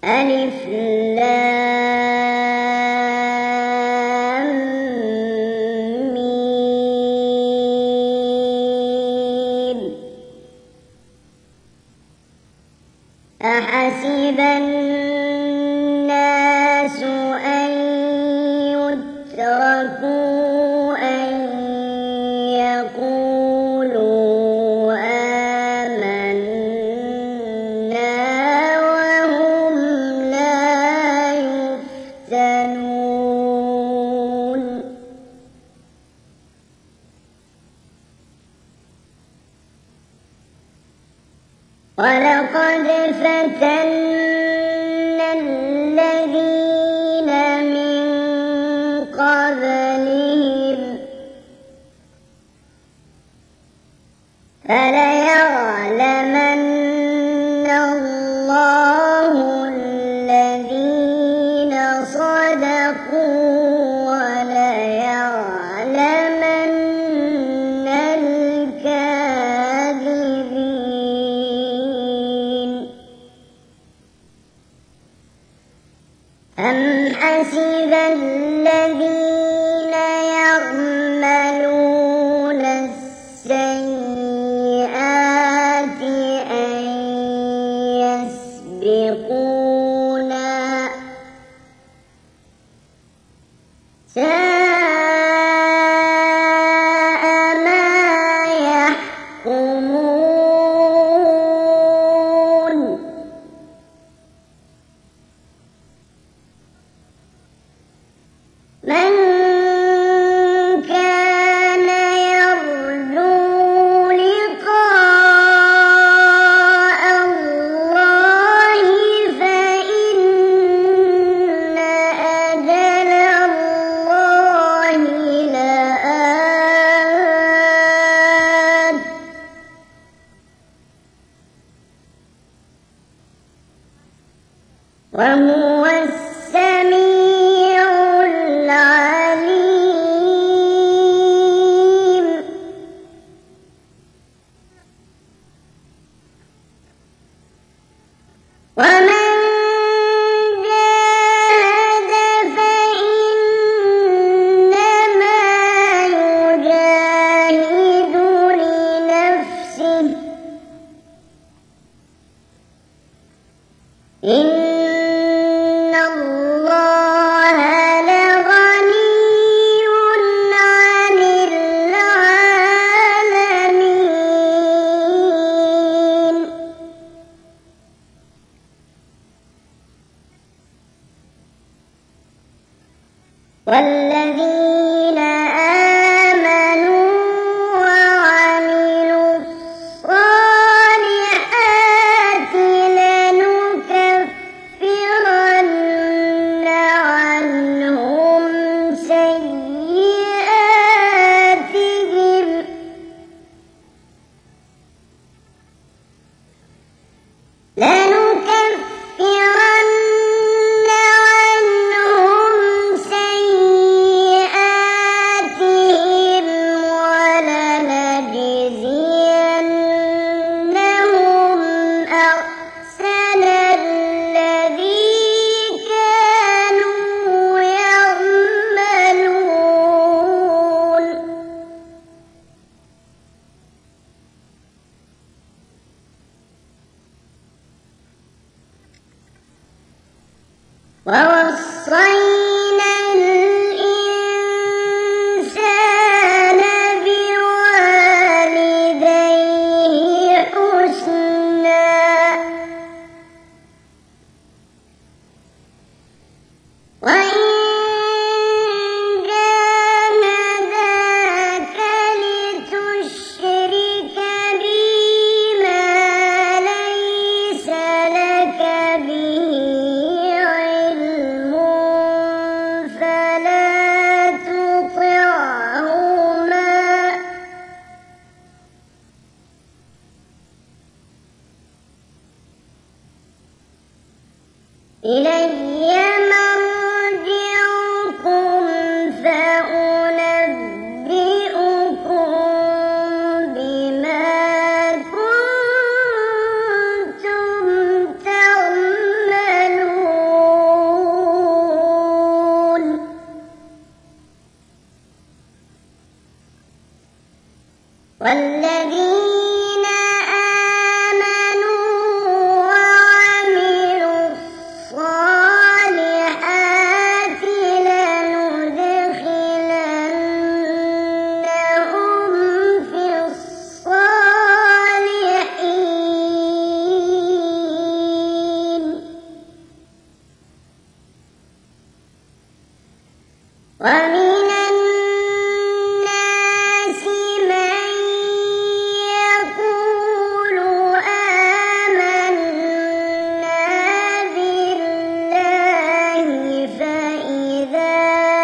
ألف لام ميم. أحسب الناس أن يتركوا أن يقولوا آمنا وهم لا يفتنون. ولقد فتنا الذين من قبلهم فليعلمن الله الذين صدقوا وليعلمن الكاذبين. أم حسب الذين يعملون السيئات أن يسبقونا ساء ما يحكمون. من كان يرجو لقاء الله فإن أجل الله لآت. وهو السميع العليم. ومن جاهد فإنما يجاهد لنفسه إن الله لغني عن العالمين. والذين آمنوا وعملوا الصالحات لنكفرن عنهم سيئاتهم ولنجزينهم أحسن الذي كانوا يعملون. ووصينا الإنسان بوالديه حسنا وإن جاهداك لتشرك بي ما ليس لك به علم فلا تطعهما إلي مرجعكم فأنبئكم بما كنتم تعملون. والذين آمنوا وعملوا الصالحات لندخلنهم في الصالحين ومن الناس من يقول آمنا بالله فإذا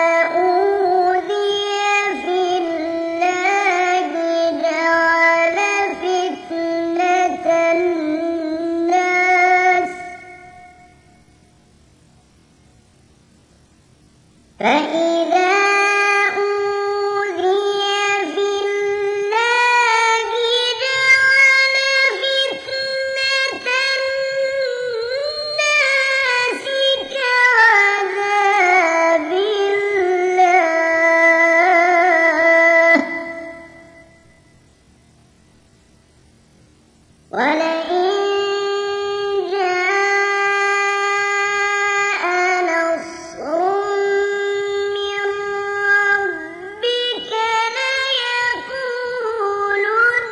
أوذي في الله جعل فتنة الناس فإذا أوذي في الله جعل فتنة الناس كعذاب الله ولئن جاء نصر من ربك ليقولن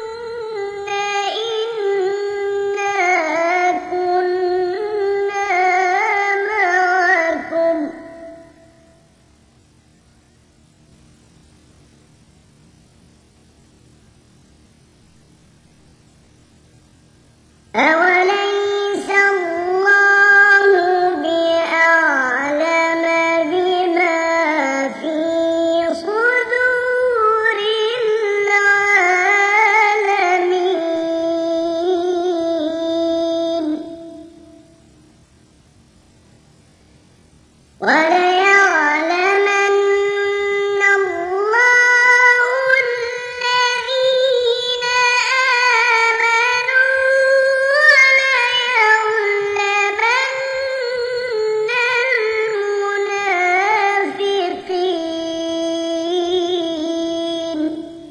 إنا كنا معكم أوليس الله بأعلم بما في صدور العالمين وليعلمن الله الذين آمنوا وليعلمن المنافقين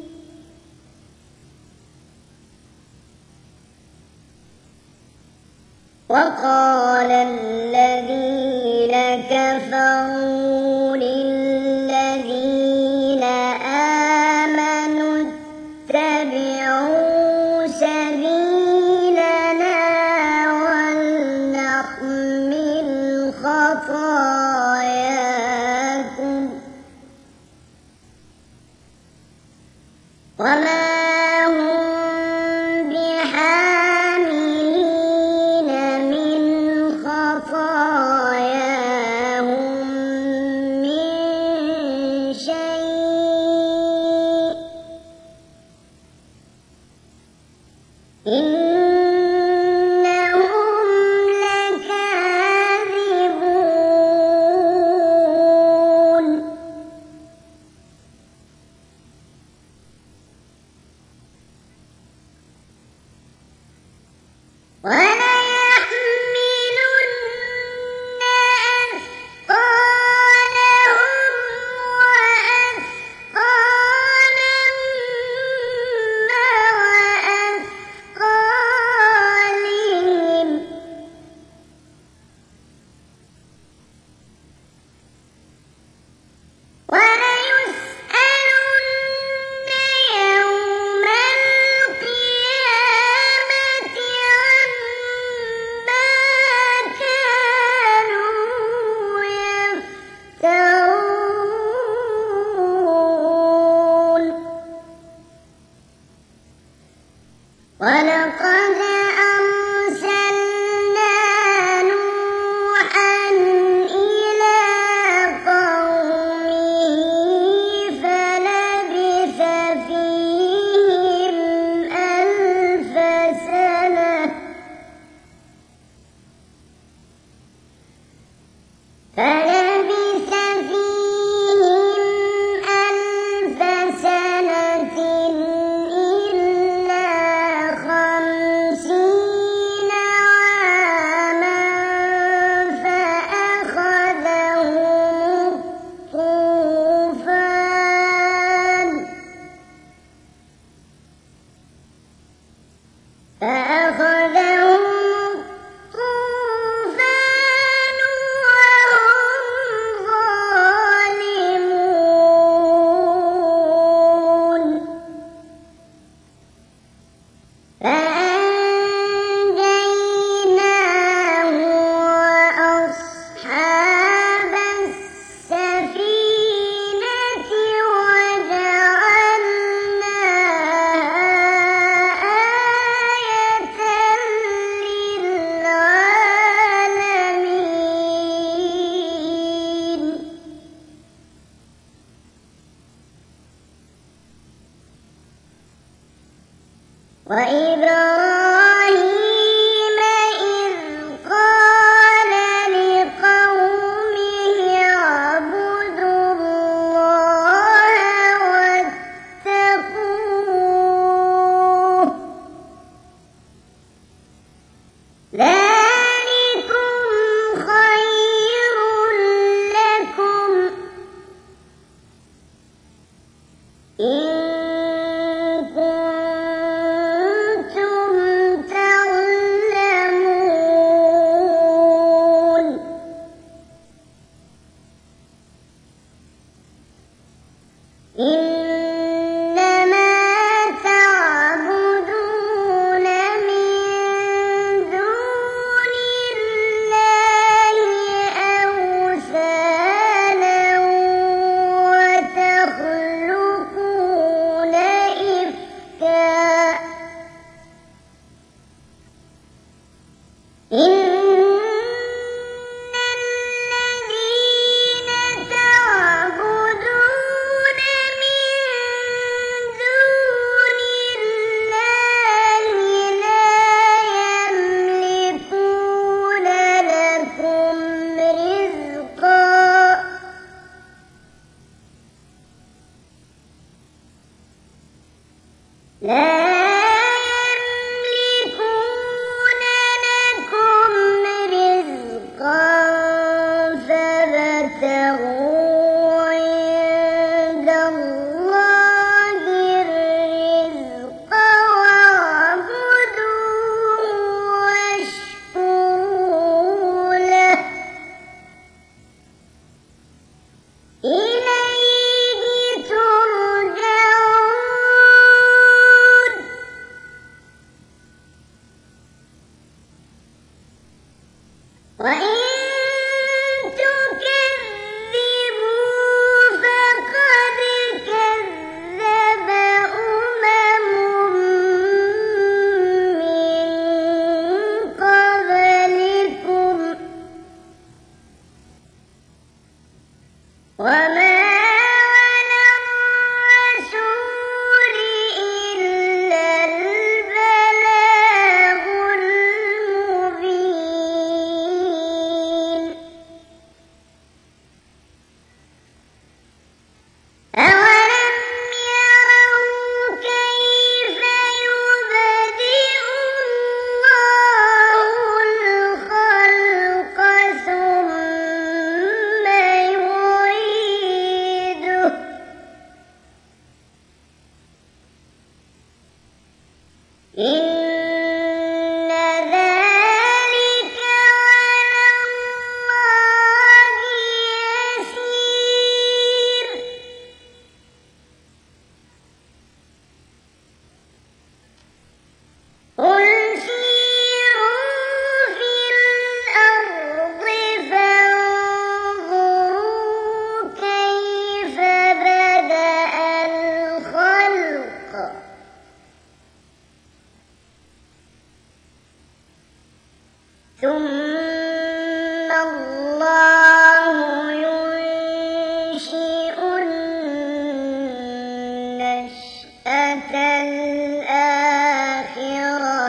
وقال الذين كفروا للذين آمنوا اتبعوا سبيلنا ولنحمل خطاياكم وما هم بحاملين من خطاياهم من شيء إنهم لكاذبون وليحملن أثقالهم وأثقالا مع أثقالهم وليسألن يوم القيامة عما كانوا يفترون ولقد أرسلنا نوحا إلى قومه فلبث فيهم ألف سنة فلبث فيهم ألف سنة إلا 50 عاما فأخذهم الطوفان وإن تكذبوا فقد كذب من قبلكم وما إن ذلك على الله يسير قل سيروا في الأرض فانظروا كيف بدأ الخلق ثم الله ينشئ النشأة الآخرة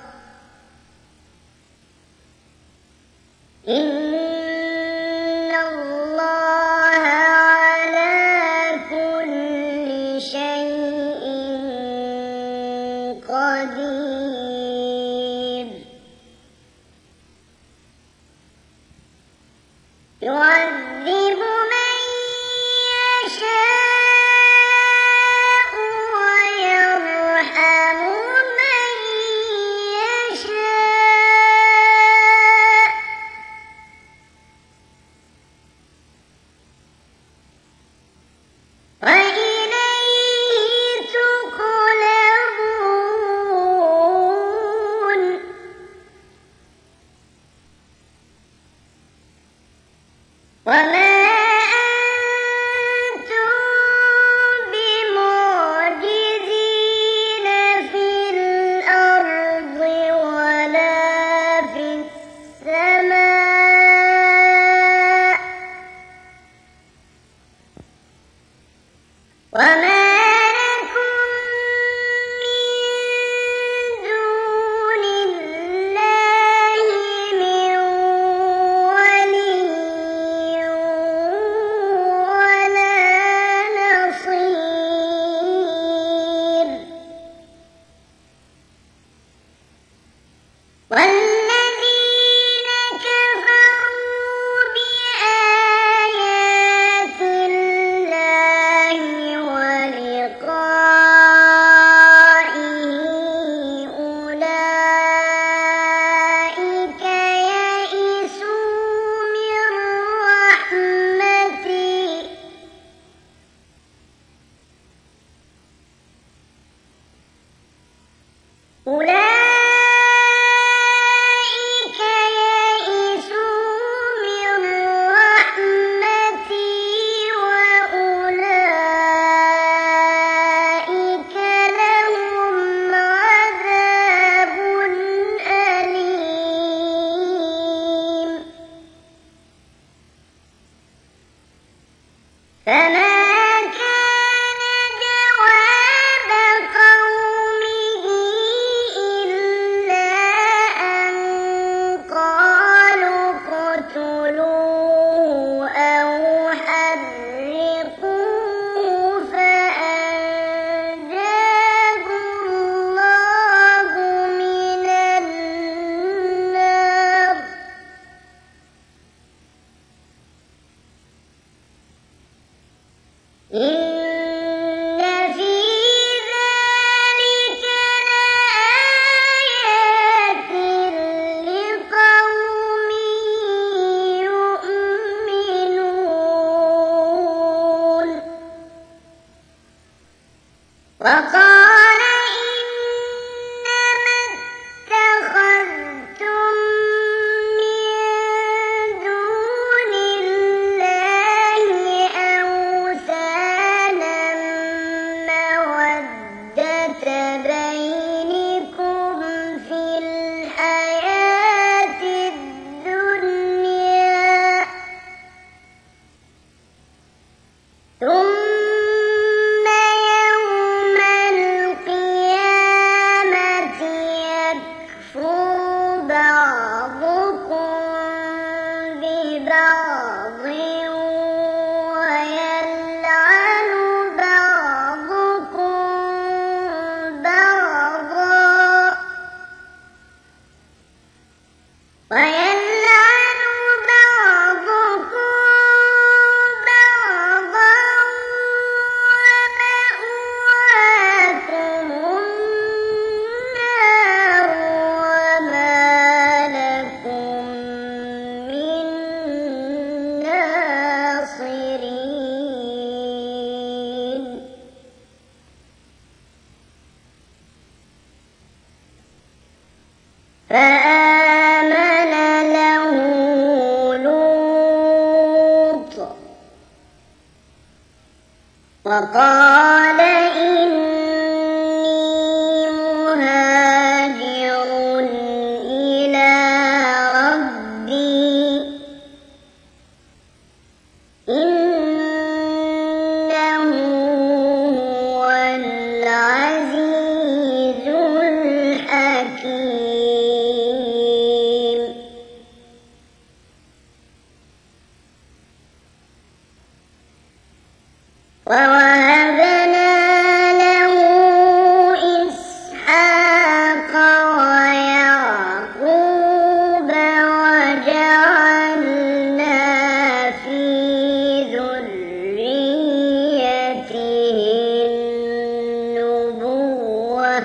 إن الله على كل شيء قدير يعذب من يشاء ويرحم من يشاء وإليه تقلبون وما أنتم بمعجزين في الأرض ولا في السماء وما لكم من دون الله من ولي ولا نصير والذين كفروا بآيات الله ولقائه أولئك يئسوا من رحمتي أولئك يئسوا من رحمتي وأولئك لهم عذاب أليم فما كان جواب قومه إلا أن قالوا اقتلوه أو حرقوه فأنجاه الله من النار إن في ذلك لآيات لقوم يؤمنون وقال إنما اتخذتم من وقال إني مهاجر إلى ربي إنه هو العزيز الحكيم. ووهبنا له إسحاق ويعقوب وجعلنا في ذريته النبوة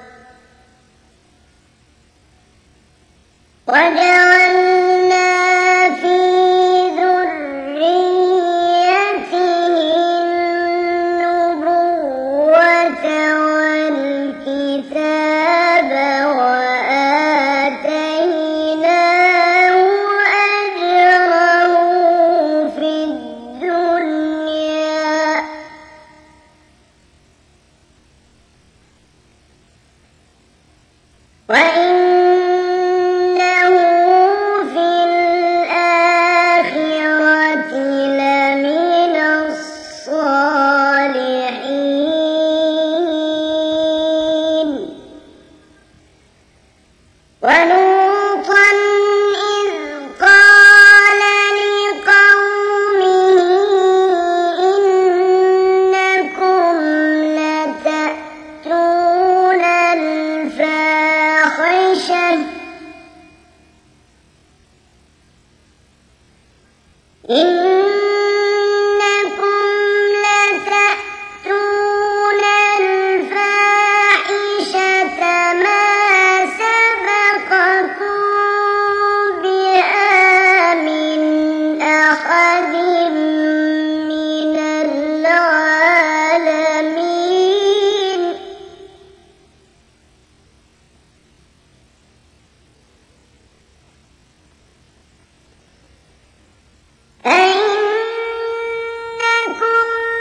والكتاب وآتيناه أجره في الدنيا وإنه في الآخرة لمن الصالحين. ولوطا إذ قال لقومه إنكم لتأتون الفاحشة ما سبقكم بها من أحد من العالمين. أئنكم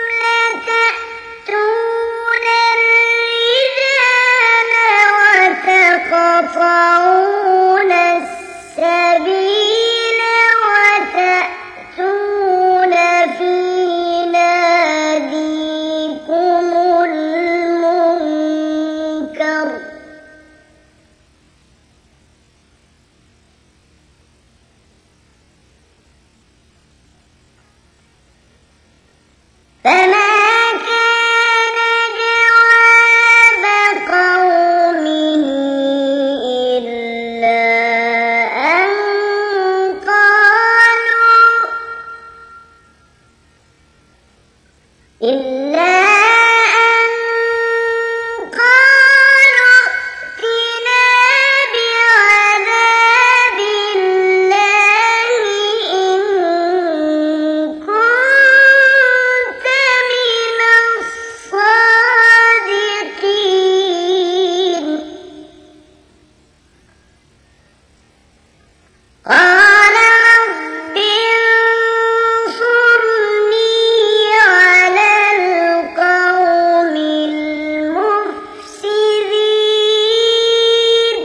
لتأتون الرجال وتقطعون السبيل وتأتون في ناديكم المنكر فما كان جواب قومه إلا أن قالوا ائتنا بعذاب الله إن كنت من الصادقين. قال رب انصرني على القوم المفسدين.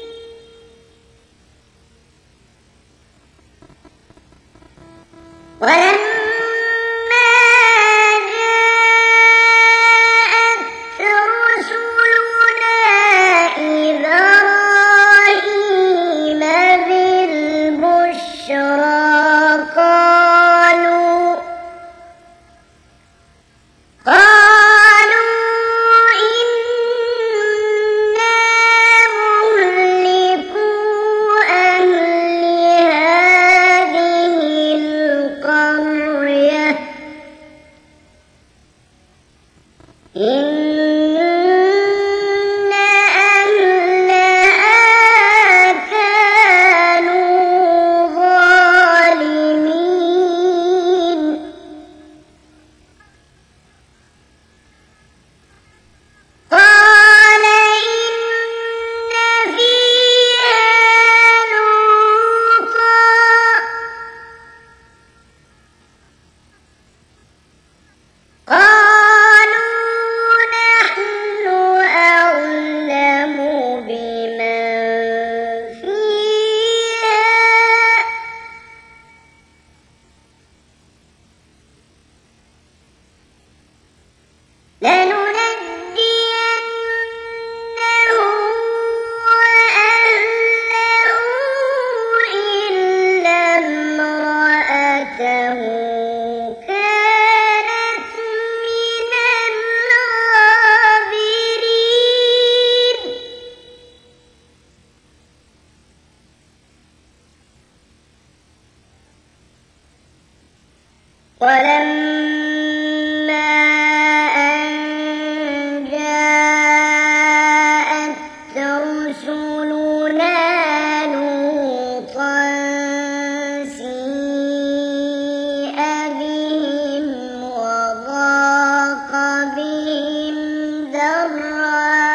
ولما جاءت رسلنا إبراهيم بالبشرى قالوا إنا مهلكو أهل هذه القرية كانت من الغابرين ولما أن جاءت رسلنا لوطا سيء بهم وضاق بهم ذرعا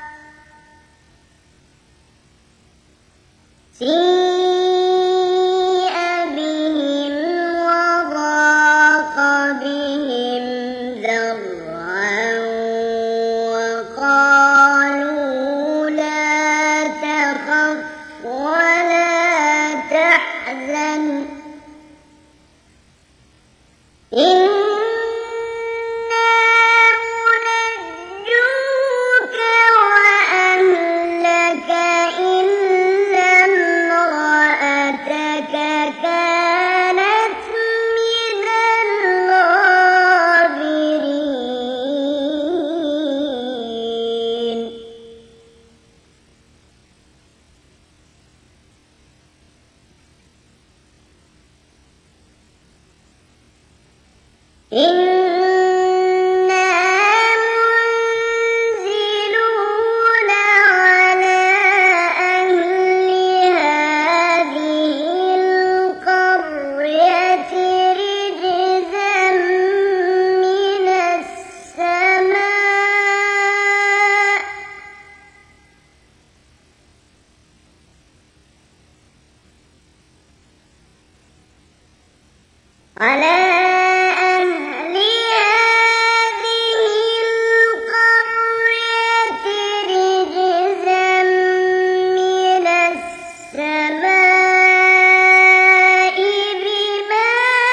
وقالوا لا تخف ولا تحزن إنا منجوك وأهلك إلا امرأتك كانت من الغابرين إنا منزلون على أهل هذه القرية رجزا من السماء على أهل هذه القرية رجزا من السماء بما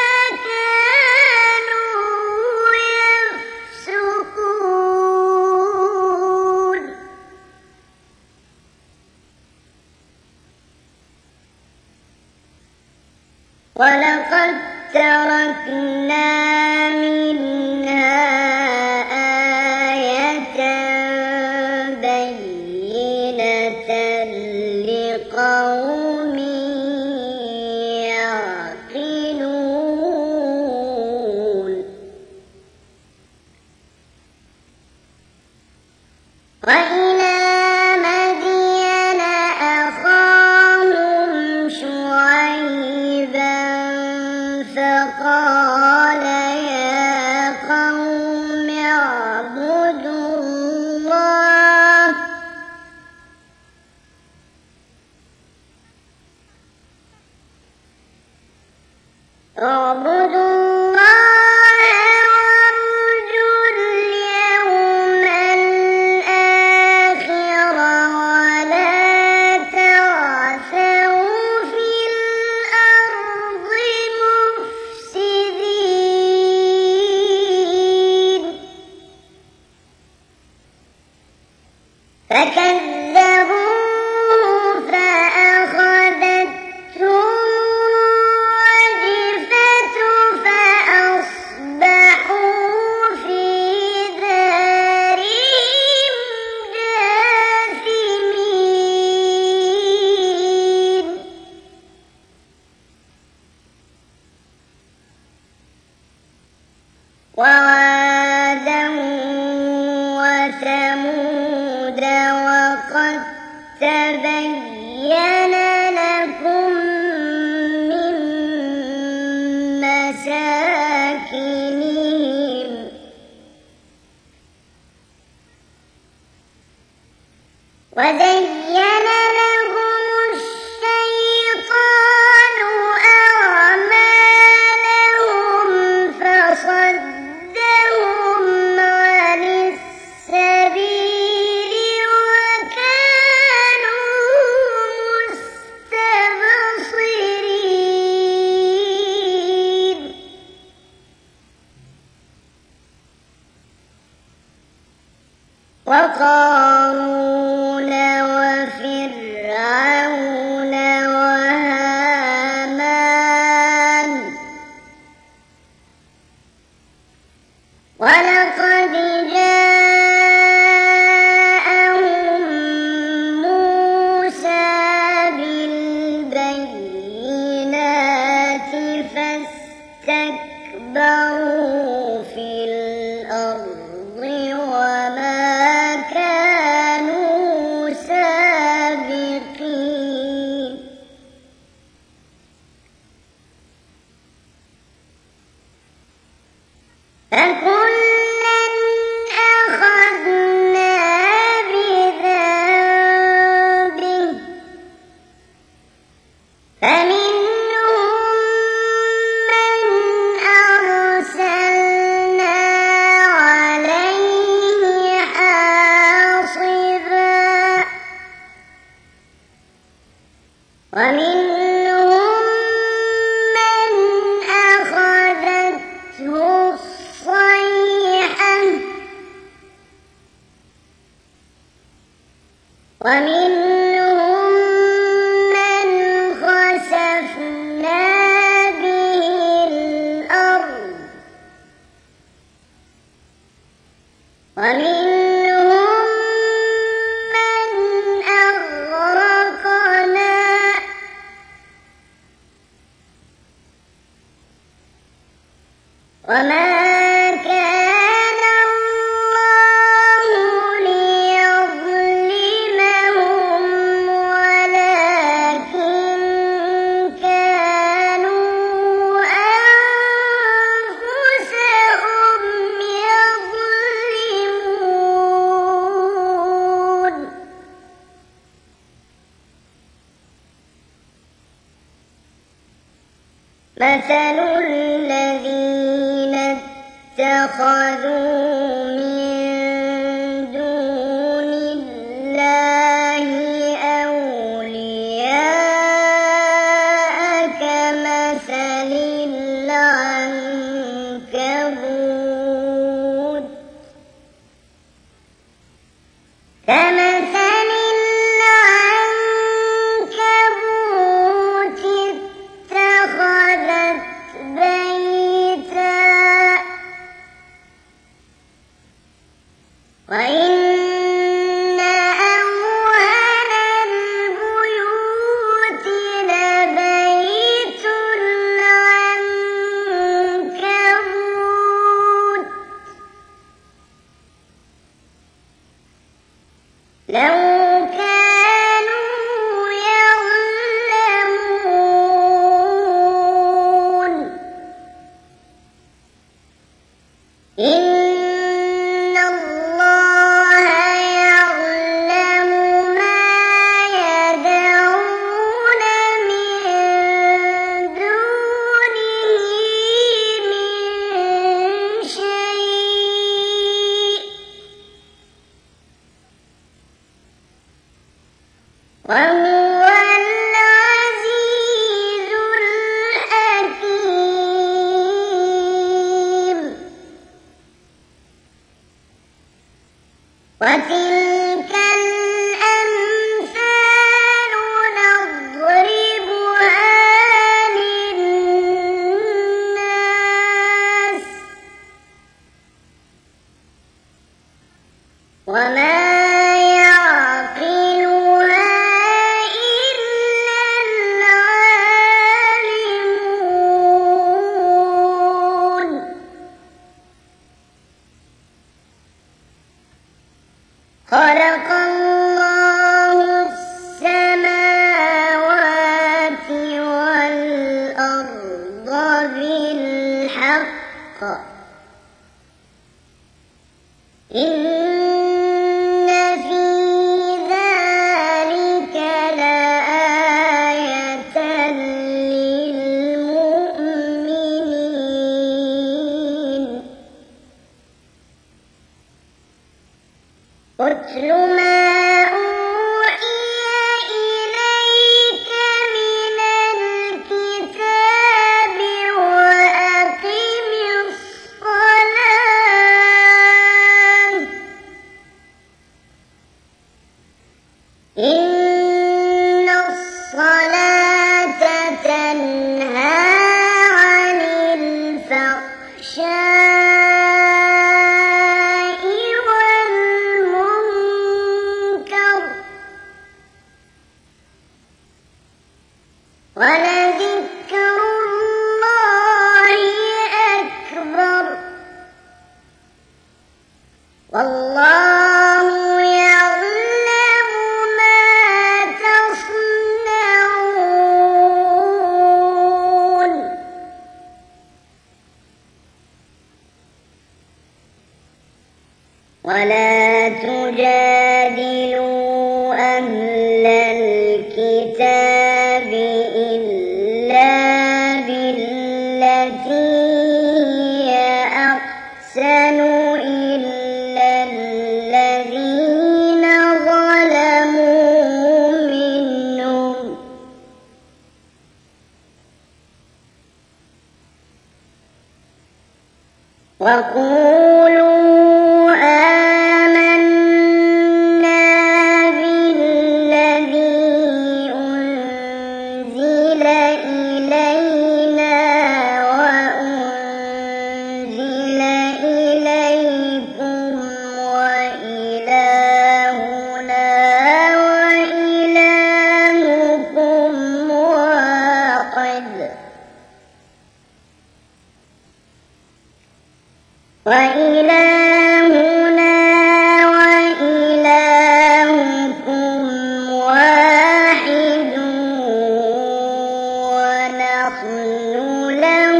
كانوا يفسقون ولقد تركنا منها آية بينة لقوم يعقلون وإلى مدين أخاهم شعيبا فقال يا قوم اعبدوا الله وارجوا اليوم الآخر ولا تعثوا في الأرض مفسدين فكذبوه فأخذتهم الرجفة فأصبحوا في دارهم جاثمين وعادا وثمود وقد تبين لكم من مساكنهم وزين لهم الشيطان أعمالهم فصدهم عن السبيل وكانوا مستبصرين وقارون وفرعون اسْتَكْبَرُوا فِي الْأَرْضِ وَمَا كَانُوا سَابِقِينَ فَكُلًّا أَخَذْنَا بِذَنبِهِ فَمِنْهُم مَّنْ أَرْسَلْنَا عَلَيْهِ حَاصِبًا وَمِنْهُم مَّنْ أَخَذَتْهُ الصَّيْحَةُ وَمِنْهُم مَّنْ خَسَفْنَا بِهِ الْأَرْضَ وَمِنْهُم مَّنْ أَغْرَقْنَا وَمَا كَانَ اللَّهُ لِيَظْلِمَهُمْ وَلَٰكِن كَانُوا أَنفُسَهُمْ يَظْلِمُونَ مَثَلُ الَّذِينَ اتَّخَذُوا مِن دُونِ اللَّهِ أَوْلِيَاءَ كَمَثَلِ الْعَنكَبُوتِ اتَّخَذَتْ بَيْتًا وَإِنَّ أَوْهَنَ الْبُيُوتِ لَبَيْتُ الْعَنكَبُوتِ لَوْ كَانُوا يَعْلَمُونَ إِنَّ اللَّهَ يَعْلَمُ مَا يَدْعُونَ مِن دُونِهِ مِن شَيْءٍ وَهُوَ الْعَزِيزُ الْحَكِيمُ وَتِلْكَ الْأَمْثَالُ نَضْرِبُهَا لِلنَّاسِ وَمَا يَعْقِلُهَا إِلَّا الْعَالِمُونَ خَلَقَ اللَّهُ السَّمَاوَاتِ وَالْأَرْضَ بِالْحَقِّ إِنَّ فِي ذَلِكَ لَآيَةً لِّلْمُؤْمِنِينَ اتْلُ مَا أُوحِيَ إِلَيْكَ مِنَ الْكِتَابِ وَأَقِمِ الصَّلَاةَ ولا تجادلوا أهل الكتاب إلا بالتي هي أحسن إلا الذين ظلموا منهم وقولوا وإلهنا وإلهكم واحد ونحن له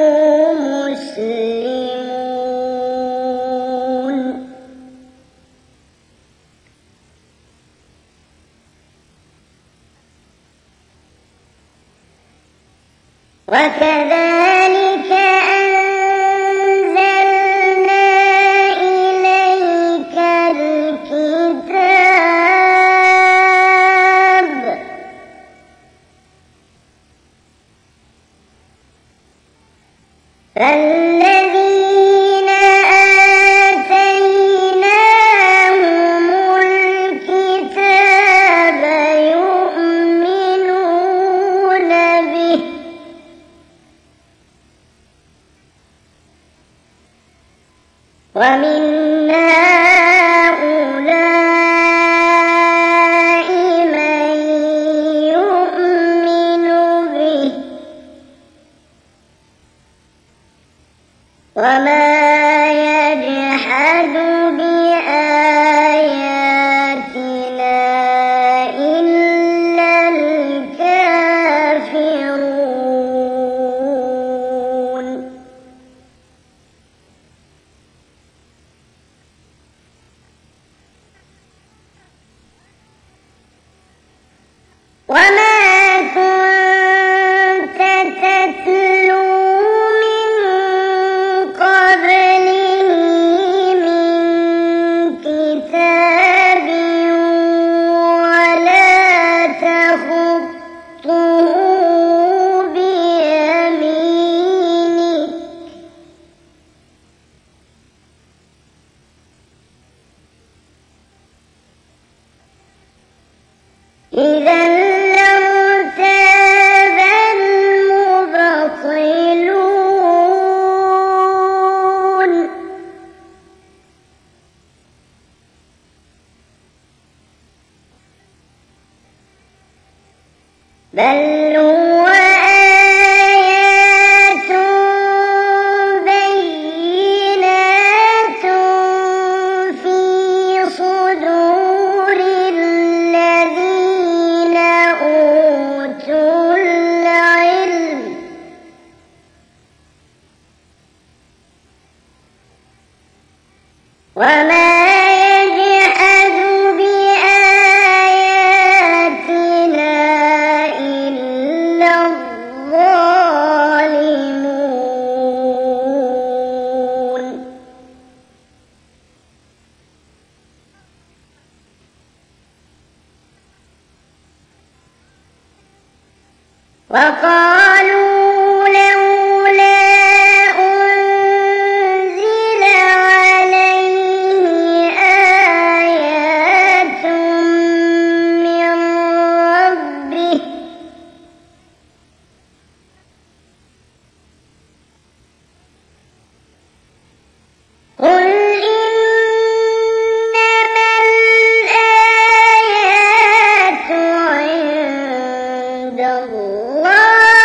مسلمون وكذلك فالذين آتيناهم الكتاب يؤمنون به ومن هؤلاء من يؤمن به وما يجحد بآياتنا إلا الكافرون وما كنت تتلو من قبله من كتاب ولا تخطه بيمينك إذا لارتاب المبطلون بل هو آيات بينات في صدور الذين أوتوا العلم وما يجحد بآياتنا إلا الظالمون وقالوا لولا أنزل عليه آيات من ربه قل إنما الآيات عند الله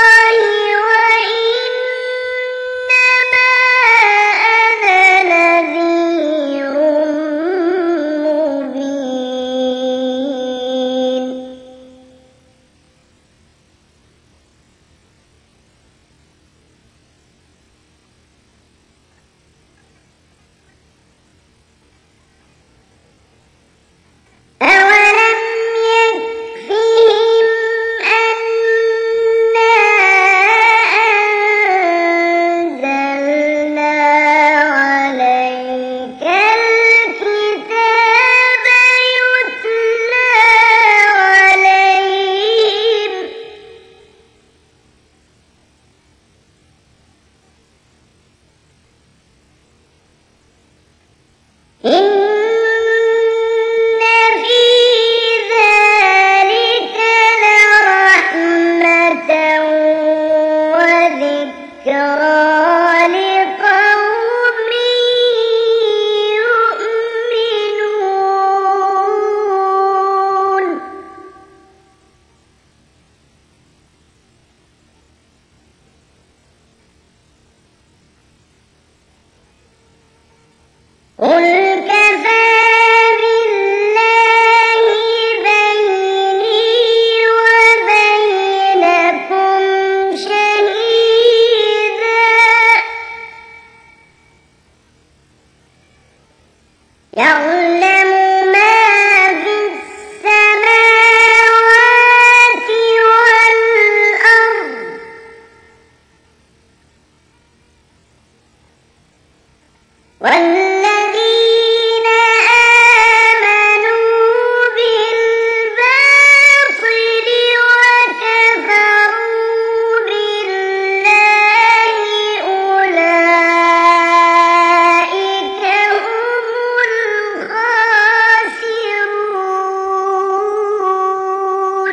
ذكرى لقوم يؤمنون قل كفى بالله بيني وبينكم شهيدا يعلم ما في السماوات والأرض والذين آمنوا بالباطل وكفروا بالله أولئك هم الخاسرون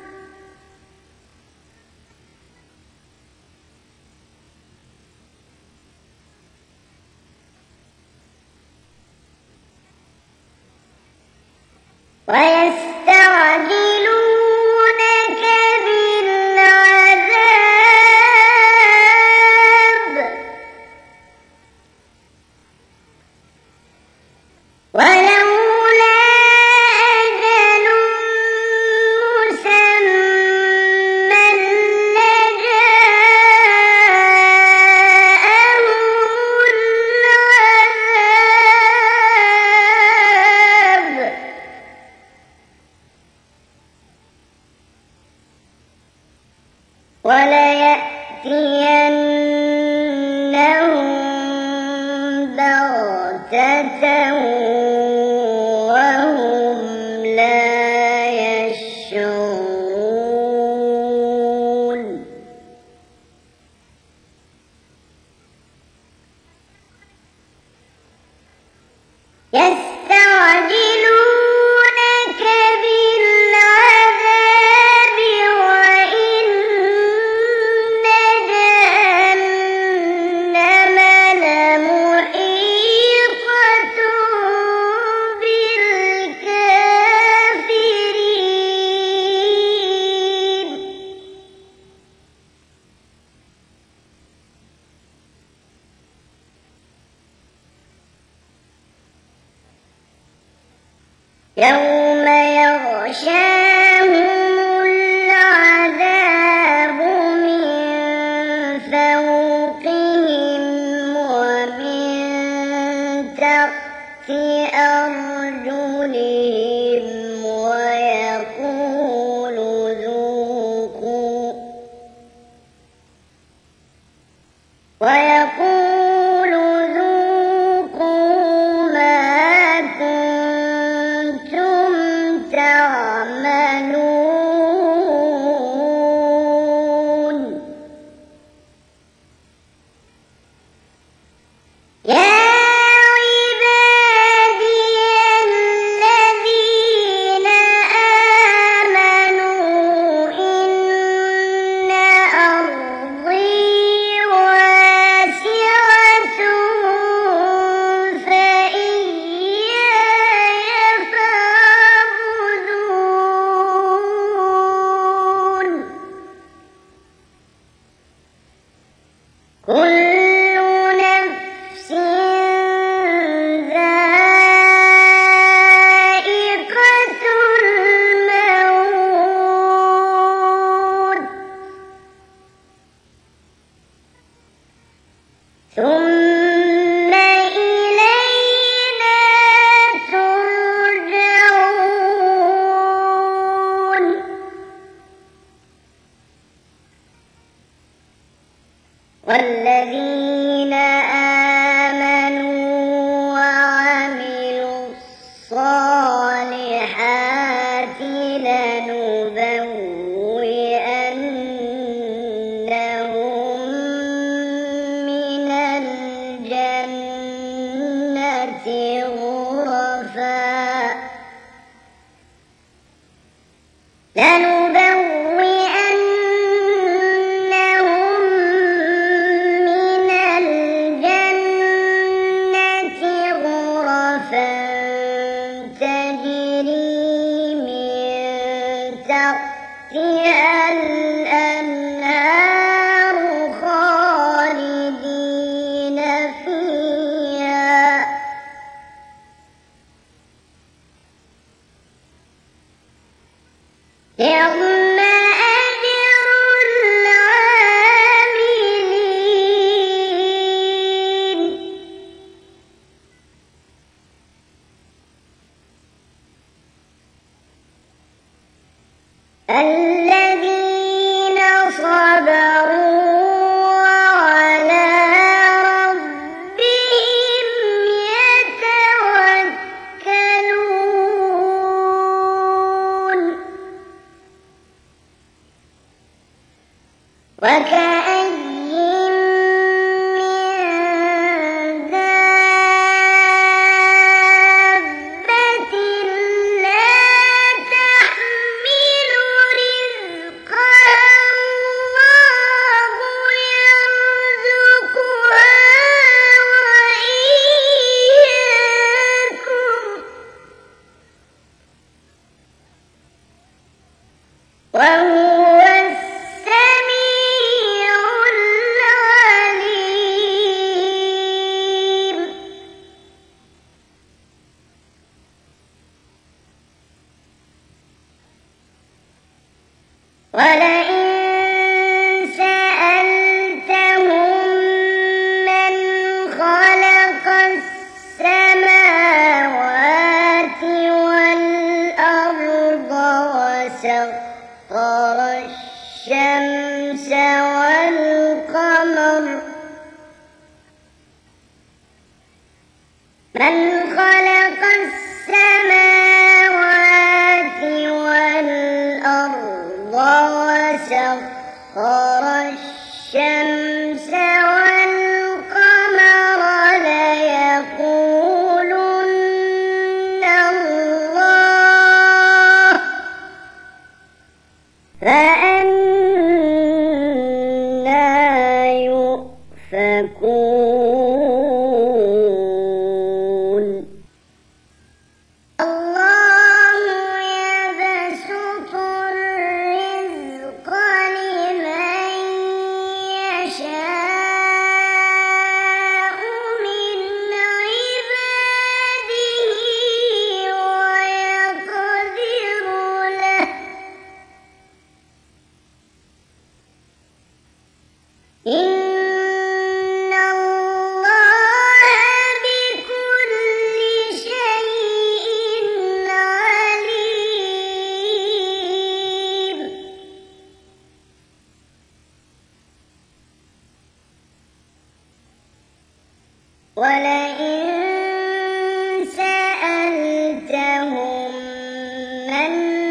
ويستعجلونك بالعذاب ولولا أجل مسمى لجاءهم العذاب وليأتينهم بغتة وهم لا يشعرون يستعجلونك بالعذاب وإن جهنم لمحيطة بالكافرين يوم يغشاهم العذاب من فوقهم ومن تحت أرجلهم ويقول ذوقوا ما كنتم تعملون يا عبادي الذين آمنوا إن أرضي واسعة فإياي فاعبدون كل نفس ذائقة الموت ثم إلينا ترجعون والذين آمنوا وعملوا الصالحات لنبوئنهم من الجنة غرفا لنبوئنهم من خلق السماوات والأرض وسخر الشمس والقمر ليقولن الله فأنى يؤفكون الله يبسط الرزق لمن يشاء من عباده ويقدر له إن الله بكل شيء عليم ولئن سألتهم من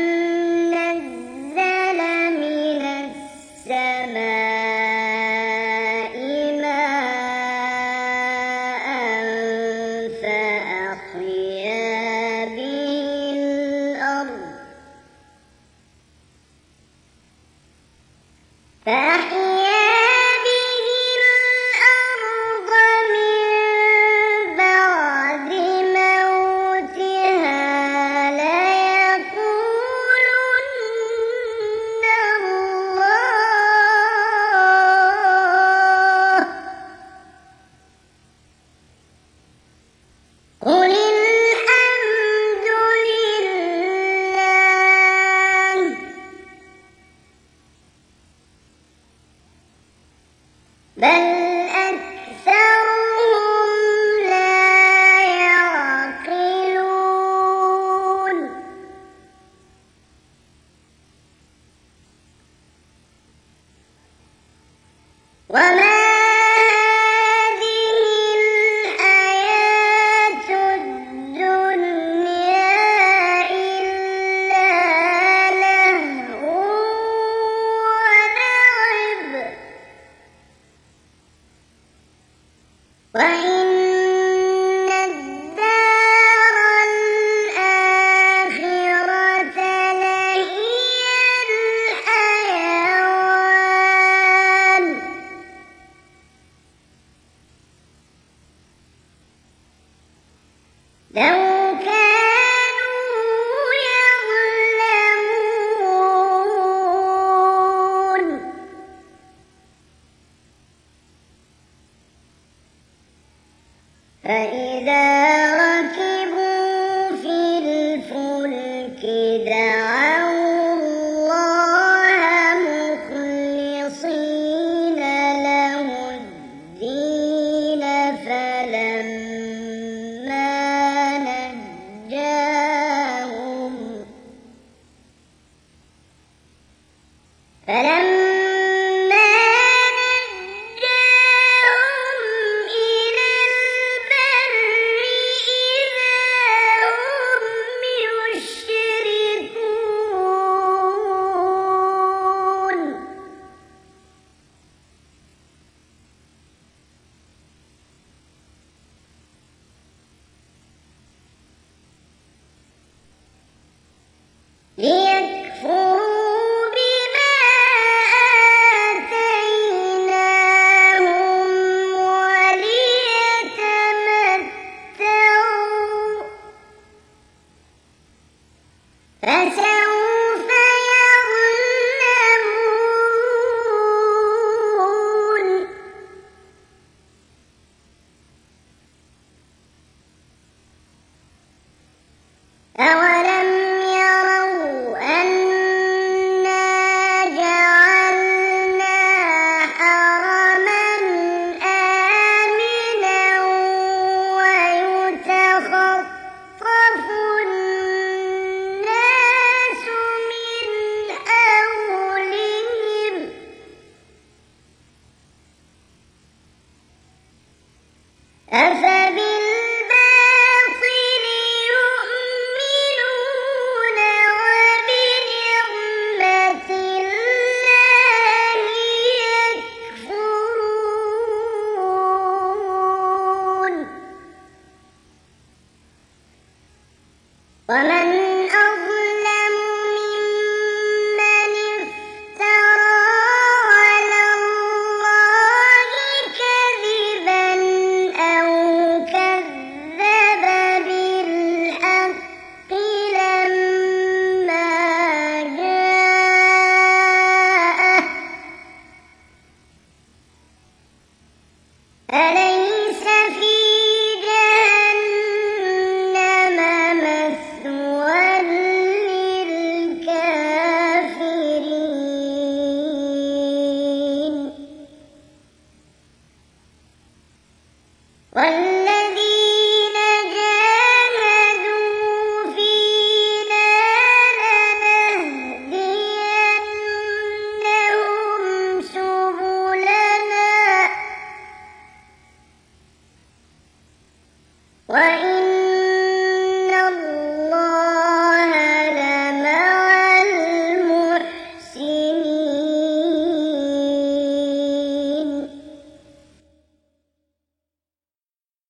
نزل من السماء ماء فأحيا به الأرض من بعد موتها ليقولن الله قل الحمد لله بل أكثرهم لا يعقلون وما هذه الحياة الدنيا إلا لهو ولعب وإن الدار الآخرة لهي الحيوان لو كانوا يعلمون فإذا ركبوا في الفلك دعوا الله مخلصين له الدين فلما نجاهم إلى البر إذا هم يشركون ليكفروا بما آتيناهم وليتمتعوا فسوف يعلمون أولم يروا أنا جعلنا حرما آمنا ويتخطف الناس من حولهم أفبالباطل أليس في جهنم مثوى للكافرين والذين جاهدوا فينا لنهدينهم سبلنا وإن